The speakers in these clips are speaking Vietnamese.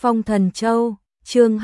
Phong Thần Châu, chương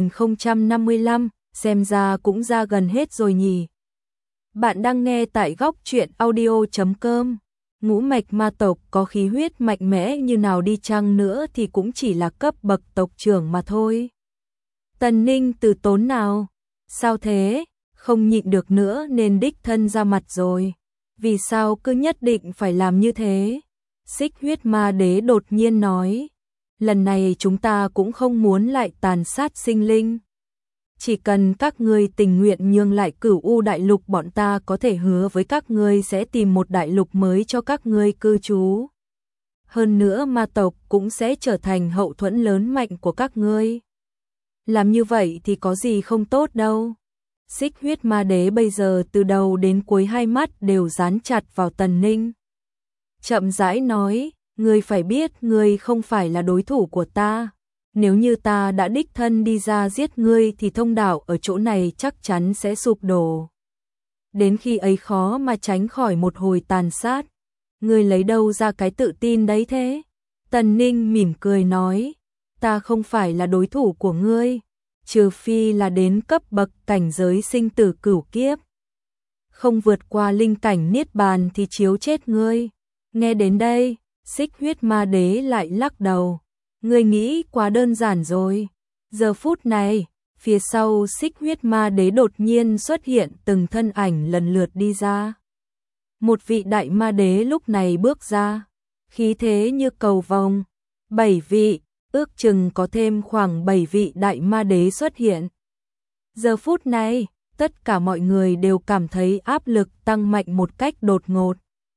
2055, xem ra cũng ra gần hết rồi nhỉ. Bạn đang nghe tại góc truyện audio.com. Ngũ mạch ma tộc có khí huyết mạnh mẽ như nào đi chăng nữa thì cũng chỉ là cấp bậc tộc trưởng mà thôi. Tần Ninh từ tốn nào? Sao thế? Không nhịn được nữa nên đích thân ra mặt rồi. Vì sao cứ nhất định phải làm như thế? Xích huyết ma đế đột nhiên nói. Lần này chúng ta cũng không muốn lại tàn sát sinh linh. Chỉ cần các ngươi tình nguyện nhường lại Cửu U đại lục, bọn ta có thể hứa với các ngươi sẽ tìm một đại lục mới cho các ngươi cư trú. Hơn nữa ma tộc cũng sẽ trở thành hậu thuẫn lớn mạnh của các ngươi. Làm như vậy thì có gì không tốt đâu. Xích huyết ma đế bây giờ từ đầu đến cuối hai mắt đều dán chặt vào Tần Ninh. Chậm rãi nói, ngươi phải biết ngươi không phải là đối thủ của ta. Nếu như ta đã đích thân đi ra giết ngươi thì thông đạo ở chỗ này chắc chắn sẽ sụp đổ. Đến khi ấy khó mà tránh khỏi một hồi tàn sát. Ngươi lấy đâu ra cái tự tin đấy thế? Tần Ninh mỉm cười nói, ta không phải là đối thủ của ngươi, trừ phi là đến cấp bậc cảnh giới sinh tử cửu kiếp. Không vượt qua linh cảnh niết bàn thì chiếu chết ngươi. Nghe đến đây, xích huyết ma đế lại lắc đầu. Ngươi nghĩ quá đơn giản rồi. Giờ phút này, phía sau xích huyết ma đế đột nhiên xuất hiện từng thân ảnh lần lượt đi ra. Một vị đại ma đế lúc này bước ra, khí thế như cầu vồng. 7 vị, ước chừng có thêm khoảng 7 vị đại ma đế xuất hiện. Giờ phút này, tất cả mọi người đều cảm thấy áp lực tăng mạnh một cách đột ngột.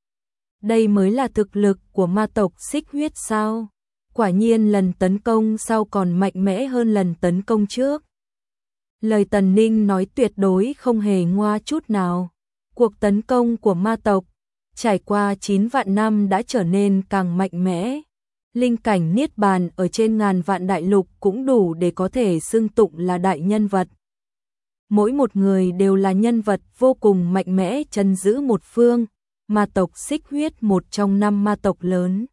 Đây mới là thực lực của ma tộc xích huyết sao? Quả nhiên lần tấn công sau còn mạnh mẽ hơn lần tấn công trước. Lời Tần Ninh nói tuyệt đối không hề ngoa chút nào. Cuộc tấn công của ma tộc trải qua 9 vạn năm đã trở nên càng mạnh mẽ. Linh cảnh niết bàn ở trên ngàn vạn đại lục cũng đủ để có thể xưng tụng là đại nhân vật. Mỗi một người đều là nhân vật vô cùng mạnh mẽ trấn giữ một phương. Ma tộc xích huyết một trong 5 ma tộc lớn.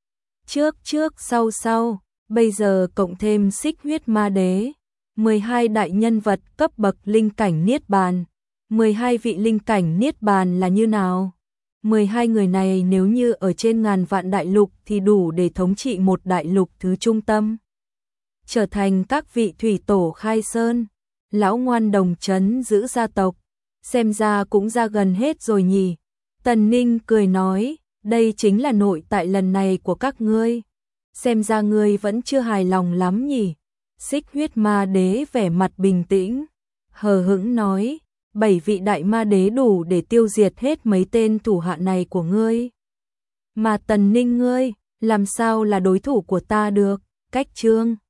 Trước sau, bây giờ cộng thêm xích huyết ma đế, 12 đại nhân vật cấp bậc linh cảnh niết bàn. 12 vị linh cảnh niết bàn là như nào? 12 người này nếu như ở trên ngàn vạn đại lục thì đủ để thống trị một đại lục thứ trung tâm. Trở thành các vị thủy tổ khai sơn, lão ngoan đồng trấn giữ gia tộc. Xem ra cũng ra gần hết rồi nhỉ. Tần Ninh cười nói, đây chính là nội tại lần này của các ngươi. Xem ra ngươi vẫn chưa hài lòng lắm nhỉ. Xích huyết ma đế vẻ mặt bình tĩnh, hờ hững nói, 7 vị đại ma đế đủ để tiêu diệt hết mấy tên thủ hạ này của ngươi. Mà Tần Ninh ngươi, làm sao là đối thủ của ta được? Cách chương